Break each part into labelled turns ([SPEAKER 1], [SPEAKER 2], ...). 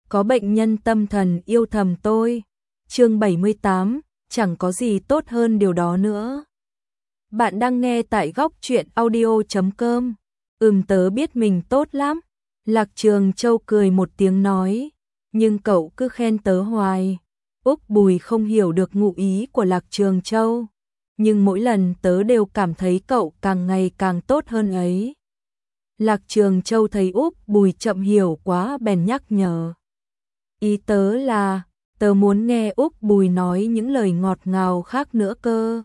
[SPEAKER 1] có bệnh nhân tâm thần yêu thầm tôi. Chương 78, chẳng có gì tốt hơn điều đó nữa. Bạn đang nghe tại góc truyện audio.com. Tớ biết mình tốt lắm. Lạc Trường Châu cười một tiếng nói, nhưng cậu cứ khen tớ hoài. Úc Bùi không hiểu được ngụ ý của Lạc Trường Châu, nhưng mỗi lần tớ đều cảm thấy cậu càng ngày càng tốt hơn ấy. Lạc Trường Châu thấy Úc Bùi chậm hiểu quá bèn nhắc nhở. Ý tớ là, tớ muốn nghe Úc Bùi nói những lời ngọt ngào khác nữa cơ.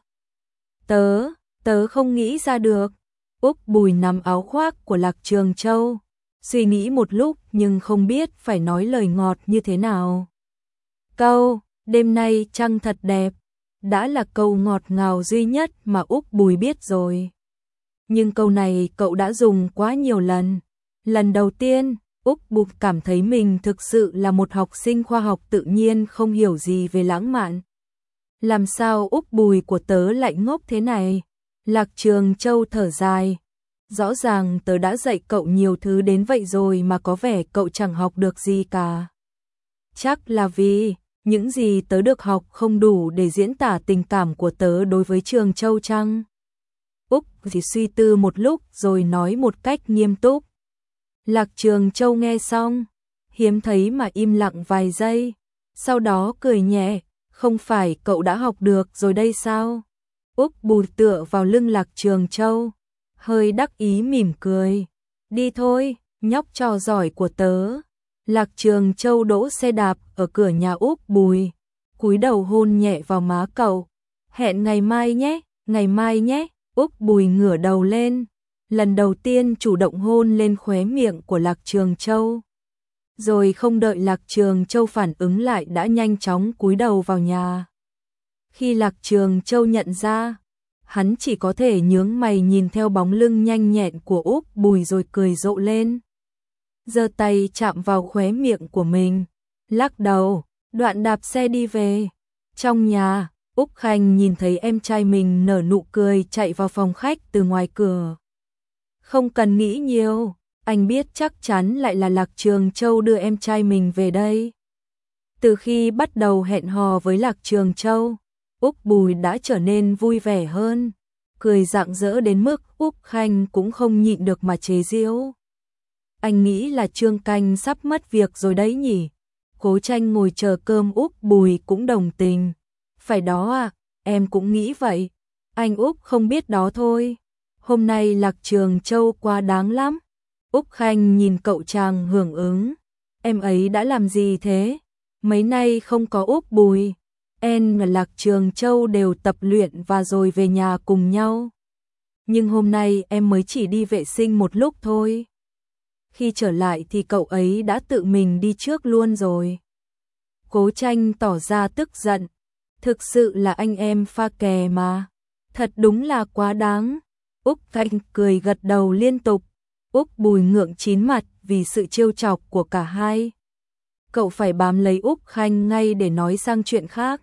[SPEAKER 1] Tớ không nghĩ ra được. Úc Bùi nắm áo khoác của Lạc Trường Châu, suy nghĩ một lúc nhưng không biết phải nói lời ngọt như thế nào. Câu, đêm nay trăng thật đẹp, đã là câu ngọt ngào duy nhất mà Úc Bùi biết rồi. Nhưng câu này cậu đã dùng quá nhiều lần. Lần đầu tiên, Úc Bùi cảm thấy mình thực sự là một học sinh khoa học tự nhiên không hiểu gì về lãng mạn. Làm sao Úc Bùi của tớ lại ngốc thế này? Lạc Trường Châu thở dài. Rõ ràng tớ đã dạy cậu nhiều thứ đến vậy rồi mà có vẻ cậu chẳng học được gì cả. Chắc là vì những gì tớ được học không đủ để diễn tả tình cảm của tớ đối với Trường Châu chăng? Úc thì suy tư một lúc rồi nói một cách nghiêm túc. Lạc Trường Châu nghe xong, hiếm thấy mà im lặng vài giây, sau đó cười nhẹ, không phải cậu đã học được rồi đây sao? Úc Bùi tựa vào lưng Lạc Trường Châu, hơi đắc ý mỉm cười. Đi thôi, nhóc trò giỏi của tớ. Lạc Trường Châu đỗ xe đạp ở cửa nhà Úc Bùi, cúi đầu hôn nhẹ vào má cậu. Hẹn ngày mai nhé, ngày mai nhé. Úc Bùi ngửa đầu lên, lần đầu tiên chủ động hôn lên khóe miệng của Lạc Trường Châu. Rồi không đợi Lạc Trường Châu phản ứng lại đã nhanh chóng cúi đầu vào nhà. Khi Lạc Trường Châu nhận ra, hắn chỉ có thể nhướng mày nhìn theo bóng lưng nhanh nhẹn của Úc Bùi rồi cười rộ lên. Giơ tay chạm vào khóe miệng của mình, lắc đầu, đoạn đạp xe đi về. Trong nhà, Úc Khanh nhìn thấy em trai mình nở nụ cười chạy vào phòng khách từ ngoài cửa. Không cần nghĩ nhiều, anh biết chắc chắn lại là Lạc Trường Châu đưa em trai mình về đây. Từ khi bắt đầu hẹn hò với Lạc Trường Châu, Úc Bùi đã trở nên vui vẻ hơn, cười rạng rỡ đến mức Úc Khanh cũng không nhịn được mà chế giễu. Anh nghĩ là Trương Canh sắp mất việc rồi đấy nhỉ? Cố Tranh ngồi chờ cơm Úc Bùi cũng đồng tình. Phải đó à, em cũng nghĩ vậy. Anh Úc không biết đó thôi. Hôm nay Lạc Trường Châu quá đáng lắm. Úc Khanh nhìn cậu chàng hưởng ứng. Em ấy đã làm gì thế? Mấy nay không có Úc Bùi, em và Lạc Trường Châu đều tập luyện và rồi về nhà cùng nhau. Nhưng hôm nay em mới chỉ đi vệ sinh một lúc thôi. Khi trở lại thì cậu ấy đã tự mình đi trước luôn rồi. Cố Tranh tỏ ra tức giận. Thực sự là anh em pha kè mà. Thật đúng là quá đáng. Úc Khanh cười gật đầu liên tục. Úc Bùi ngượng chín mặt vì sự trêu chọc của cả hai. Cậu phải bám lấy Úc Khanh ngay để nói sang chuyện khác.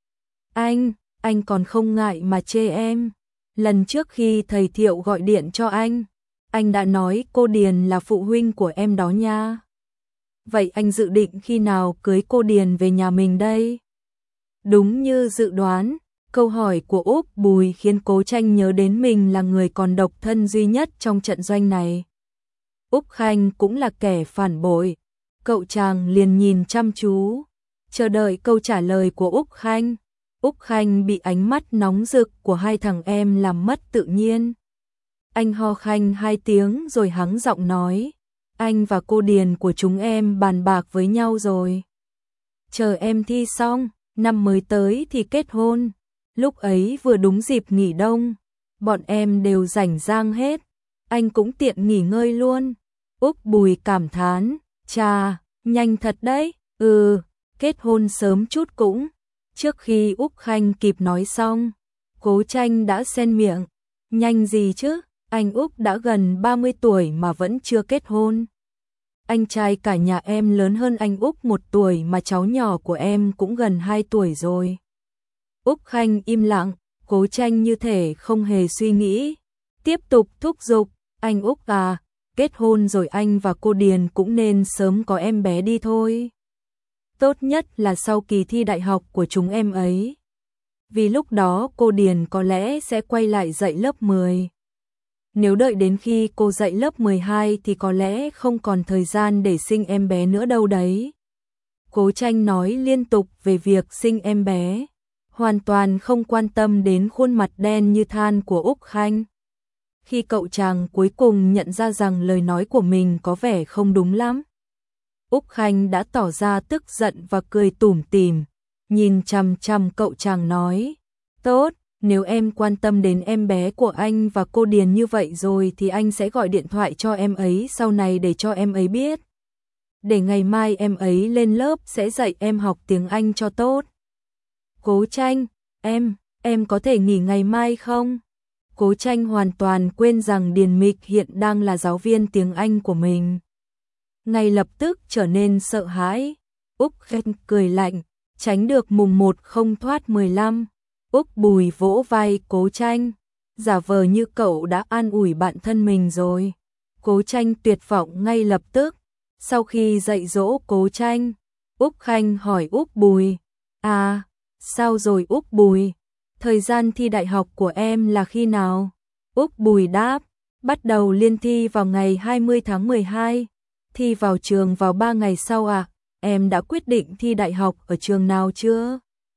[SPEAKER 1] Anh còn không ngại mà chê em. Lần trước khi thầy Thiệu gọi điện cho anh đã nói cô Điền là phụ huynh của em đó nha. Vậy anh dự định khi nào cưới cô Điền về nhà mình đây? Đúng như dự đoán, câu hỏi của Úc Bùi khiến Cố Tranh nhớ đến mình là người còn độc thân duy nhất trong trận doanh này. Úc Khanh cũng là kẻ phản bội. Cậu chàng liền nhìn chăm chú, chờ đợi câu trả lời của Úc Khanh. Úc Khanh bị ánh mắt nóng rực của hai thằng em làm mất tự nhiên. Anh ho khanh 2 tiếng rồi hắng giọng nói, anh và cô Điền của chúng em bàn bạc với nhau rồi. Chờ em thi xong, năm mới tới thì kết hôn. Lúc ấy vừa đúng dịp nghỉ đông, bọn em đều rảnh rang hết. Anh cũng tiện nghỉ ngơi luôn. Úc Bùi cảm thán, chà, nhanh thật đấy. Kết hôn sớm chút cũng. Trước khi Úc Khanh kịp nói xong, Cố Tranh đã xen miệng, nhanh gì chứ, anh Úc đã gần 30 tuổi mà vẫn chưa kết hôn. Anh trai cả nhà em lớn hơn anh Úc 1 tuổi mà cháu nhỏ của em cũng gần 2 tuổi rồi. Úc Khanh im lặng, Cố Tranh như thể không hề suy nghĩ. Tiếp tục thúc giục, anh Úc à, kết hôn rồi anh và cô Điền cũng nên sớm có em bé đi thôi. tốt nhất là sau kỳ thi đại học của chúng em ấy. Vì lúc đó cô Điền có lẽ sẽ quay lại dạy lớp 10. Nếu đợi đến khi cô dạy lớp 12 thì có lẽ không còn thời gian để sinh em bé nữa đâu đấy. Cố Tranh nói liên tục về việc sinh em bé, hoàn toàn không quan tâm đến khuôn mặt đen như than của Úc Khanh. Khi cậu chàng cuối cùng nhận ra rằng lời nói của mình có vẻ không đúng lắm, Úc Khanh đã tỏ ra tức giận và cười tủm tỉm, nhìn chằm chằm cậu chàng nói, tốt, nếu em quan tâm đến em bé của anh và cô Điền như vậy rồi thì anh sẽ gọi điện thoại cho em ấy sau này để cho em ấy biết. Để ngày mai em ấy lên lớp sẽ dạy em học tiếng Anh cho tốt. Cố Tranh, em có thể nghỉ ngày mai không? Cố Tranh hoàn toàn quên rằng Điền Mịch hiện đang là giáo viên tiếng Anh của mình. Ngay lập tức trở nên sợ hãi. Úc Khanh cười lạnh, tránh được mùng 1 không thoát 15. Úc Bùi vỗ vai Cố Tranh, giả vờ như cậu đã an ủi bạn thân mình rồi. Cố Tranh tuyệt vọng ngay lập tức. Sau khi dạy dỗ Cố Tranh, Úc Khanh hỏi Úc Bùi, sao rồi Úc Bùi? Thời gian thi đại học của em là khi nào? Úc Bùi đáp, bắt đầu liên thi vào ngày 20 tháng 12, thi vào trường vào 3 ngày sau à? Em đã quyết định thi đại học ở trường nào chưa?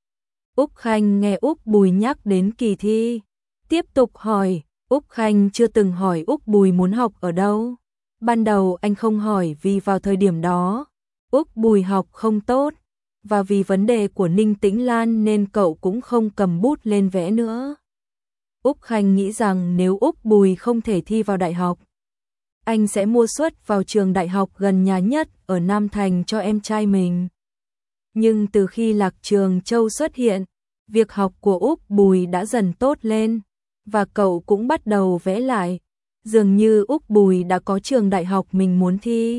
[SPEAKER 1] Úc Khanh nghe Úc Bùi nhắc đến kỳ thi, tiếp tục hỏi. Úc Khanh chưa từng hỏi Úc Bùi muốn học ở đâu. Ban đầu anh không hỏi vì vào thời điểm đó, Úc Bùi học không tốt, và vì vấn đề của Ninh Tĩnh Lan nên cậu cũng không cầm bút lên vẽ nữa. Úc Khanh nghĩ rằng nếu Úc Bùi không thể thi vào đại học, anh sẽ mua suất vào trường đại học gần nhà nhất ở Nam Thành cho em trai mình. Nhưng từ khi Lạc Trường Châu xuất hiện, việc học của Úc Bùi đã dần tốt lên, và cậu cũng bắt đầu vẽ lại. Dường như Úc Bùi đã có trường đại học mình muốn thi.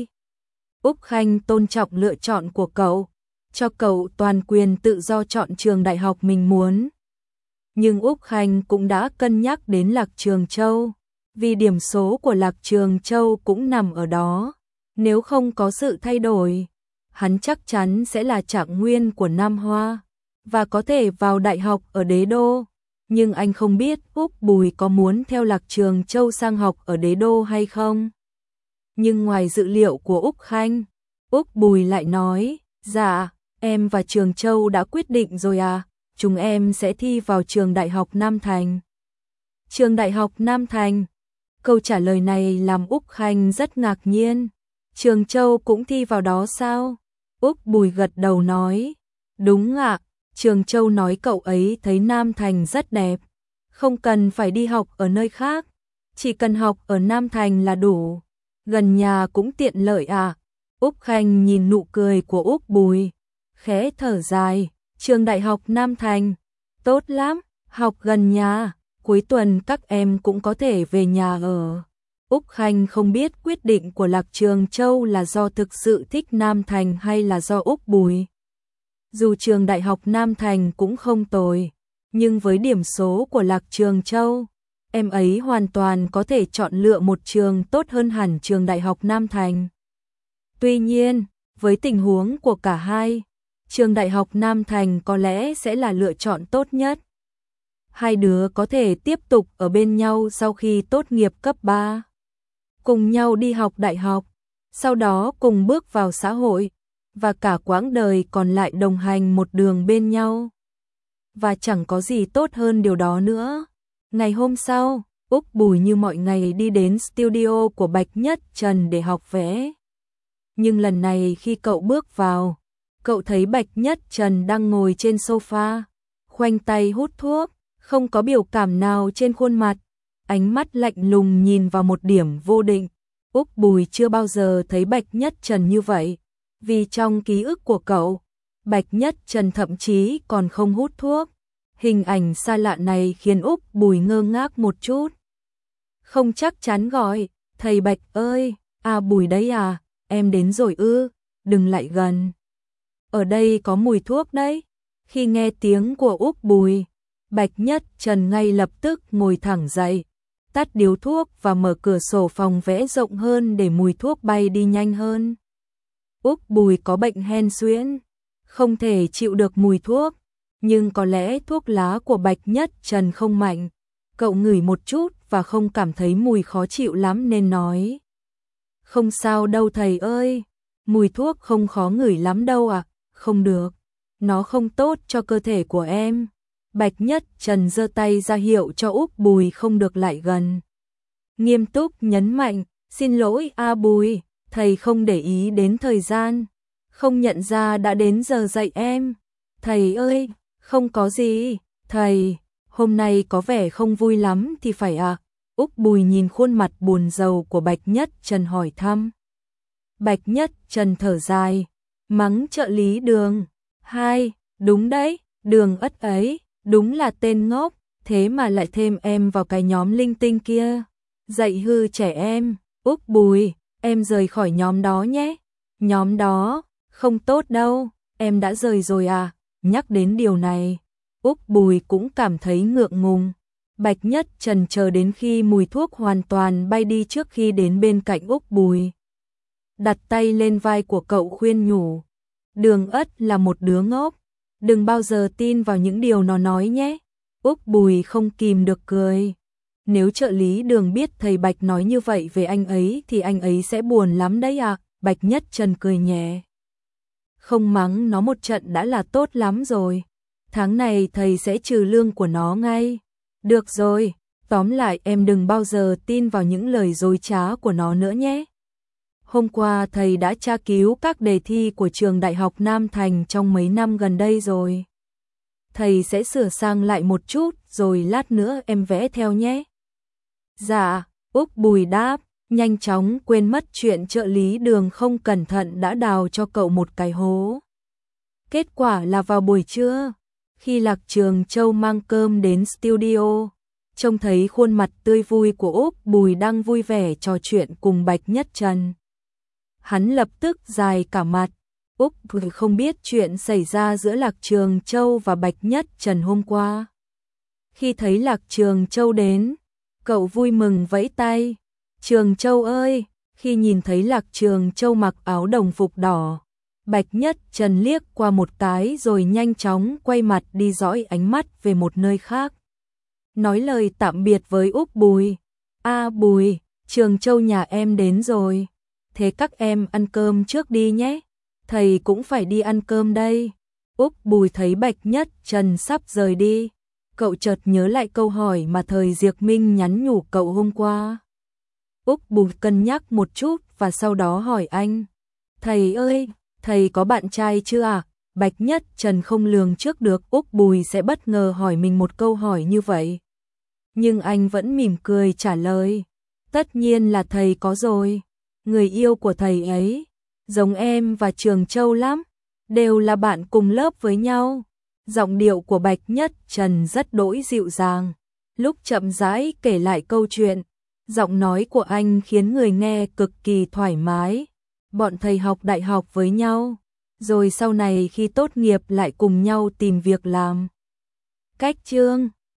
[SPEAKER 1] Úc Khanh tôn trọng lựa chọn của cậu, cho cậu toàn quyền tự do chọn trường đại học mình muốn. Nhưng Úc Khanh cũng đã cân nhắc đến Lạc Trường Châu, vì điểm số của Lạc Trường Châu cũng nằm ở đó. Nếu không có sự thay đổi, hắn chắc chắn sẽ là trạng nguyên của Nam Hoa, và có thể vào đại học ở Đế Đô. Nhưng anh không biết Úc Bùi có muốn theo Lạc Trường Châu sang học ở Đế Đô hay không. Nhưng ngoài dự liệu của Úc Khanh, Úc Bùi lại nói, dạ, em và Trường Châu đã quyết định rồi à, chúng em sẽ thi vào trường Đại học Nam Thành. Trường Đại học Nam Thành? Câu trả lời này làm Úc Khanh rất ngạc nhiên. Trường Châu cũng thi vào đó sao? Úc Bùi gật đầu nói, đúng ạ. Trường Châu nói cậu ấy thấy Nam Thành rất đẹp, không cần phải đi học ở nơi khác, chỉ cần học ở Nam Thành là đủ, gần nhà cũng tiện lợi à. Úc Khanh nhìn nụ cười của Úc Bùi, khẽ thở dài, trường Đại học Nam Thành, tốt lắm, học gần nhà, cuối tuần các em cũng có thể về nhà ở. Úc Khanh không biết quyết định của Lạc Trường Châu là do thực sự thích Nam Thành hay là do Úc Bùi. Dù trường Đại học Nam Thành cũng không tồi, nhưng với điểm số của Lạc Trường Châu, em ấy hoàn toàn có thể chọn lựa một trường tốt hơn hẳn trường Đại học Nam Thành. Tuy nhiên, với tình huống của cả hai, trường Đại học Nam Thành có lẽ sẽ là lựa chọn tốt nhất. Hai đứa có thể tiếp tục ở bên nhau sau khi tốt nghiệp cấp 3, cùng nhau đi học đại học, sau đó cùng bước vào xã hội, và cả quãng đời còn lại đồng hành một đường bên nhau. Và chẳng có gì tốt hơn điều đó nữa. Ngày hôm sau, Úc Bùi như mọi ngày đi đến studio của Bạch Nhất Trần để học vẽ. Nhưng lần này khi cậu bước vào, cậu thấy Bạch Nhất Trần đang ngồi trên sofa, khoanh tay hút thuốc, không có biểu cảm nào trên khuôn mặt, ánh mắt lạnh lùng nhìn vào một điểm vô định. Úc Bùi chưa bao giờ thấy Bạch Nhất Trần như vậy, vì trong ký ức của cậu, Bạch Nhất Trần thậm chí còn không hút thuốc. Hình ảnh xa lạ này khiến Úc Bùi ngơ ngác một chút. Không chắc chắn gọi, thầy Bạch ơi, Bùi đấy à, em đến rồi ư, đừng lại gần. Ở đây có mùi thuốc đấy. Khi nghe tiếng của Úc Bùi, Bạch Nhất Trần ngay lập tức ngồi thẳng dậy, tắt điếu thuốc và mở cửa sổ phòng vẽ rộng hơn để mùi thuốc bay đi nhanh hơn. Úc Bùi có bệnh hen suyễn, không thể chịu được mùi thuốc, nhưng có lẽ thuốc lá của Bạch Nhất Trần không mạnh. Cậu ngửi một chút và không cảm thấy mùi khó chịu lắm nên nói. Không sao đâu thầy ơi, mùi thuốc không khó ngửi lắm đâu ạ, không được, nó không tốt cho cơ thể của em. Bạch Nhất Trần giơ tay ra hiệu cho Úc Bùi không được lại gần. Nghiêm túc nhấn mạnh, xin lỗi A Bùi, thầy không để ý đến thời gian, không nhận ra đã đến giờ dạy em. Thầy ơi, không có gì, thầy, hôm nay có vẻ không vui lắm thì phải à? Úc Bùi nhìn khuôn mặt buồn rầu của Bạch Nhất Trần hỏi thăm. Bạch Nhất Trần thở dài, mắng trợ lý Đường. Hai, đúng đấy, Đường Ất ấy, đúng là tên ngốc, thế mà lại thêm em vào cái nhóm linh tinh kia. Dạy hư trẻ em, Úc Bùi, em rời khỏi nhóm đó nhé. Nhóm đó, không tốt đâu, em đã rời rồi à? Nhắc đến điều này, Úc Bùi cũng cảm thấy ngượng ngùng. Bạch Nhất Trần chờ đến khi mùi thuốc hoàn toàn bay đi trước khi đến bên cạnh Úc Bùi. Đặt tay lên vai của cậu khuyên nhủ. Đường Ất là một đứa ngốc, đừng bao giờ tin vào những điều nó nói nhé. Úc Bùi không kìm được cười. Nếu trợ lý Đường biết thầy Bạch nói như vậy về anh ấy thì anh ấy sẽ buồn lắm đấy à? Bạch Nhất Trần cười nhẹ. Không mắng nó một trận đã là tốt lắm rồi. Tháng này thầy sẽ trừ lương của nó ngay. Được rồi, tóm lại em đừng bao giờ tin vào những lời dối trá của nó nữa nhé. Hôm qua thầy đã tra cứu các đề thi của trường Đại học Nam Thành trong mấy năm gần đây rồi. Thầy sẽ sửa sang lại một chút rồi lát nữa em vẽ theo nhé. Dạ, Úc Bùi đáp, nhanh chóng quên mất chuyện trợ lý Đường không cẩn thận đã đào cho cậu một cái hố. Kết quả là vào buổi trưa, khi Lạc Trường Châu mang cơm đến studio, trông thấy khuôn mặt tươi vui của Úc Bùi đang vui vẻ trò chuyện cùng Bạch Nhất Trần. Hắn lập tức dài cả mặt. Úc Bùi không biết chuyện xảy ra giữa Lạc Trường Châu và Bạch Nhất Trần hôm qua. Khi thấy Lạc Trường Châu đến, cậu vui mừng vẫy tay. Trường Châu ơi! Khi nhìn thấy Lạc Trường Châu mặc áo đồng phục đỏ, Bạch Nhất Trần liếc qua một cái rồi nhanh chóng quay mặt đi dõi ánh mắt về một nơi khác. Nói lời tạm biệt với Úc Bùi. A Bùi, Trường Châu nhà em đến rồi. Thế các em ăn cơm trước đi nhé. Thầy cũng phải đi ăn cơm đây. Úc Bùi thấy Bạch Nhất Trần sắp rời đi. Cậu chợt nhớ lại câu hỏi mà thời Diệp Minh nhắn nhủ cậu hôm qua. Úc Bùi cân nhắc một chút và sau đó hỏi anh. Thầy ơi, thầy có bạn trai chưa à? Bạch Nhất Trần không lường trước được Úc Bùi sẽ bất ngờ hỏi mình một câu hỏi như vậy. Nhưng anh vẫn mỉm cười trả lời. Tất nhiên là thầy có rồi. Người yêu của thầy ấy, giống em và Trường Châu lắm. Đều là bạn cùng lớp với nhau. Giọng điệu của Bạch Nhất Trần rất đỗi dịu dàng. Lúc chậm rãi kể lại câu chuyện, giọng nói của anh khiến người nghe cực kỳ thoải mái. Bọn thầy học đại học với nhau, rồi sau này khi tốt nghiệp lại cùng nhau tìm việc làm. Cách chương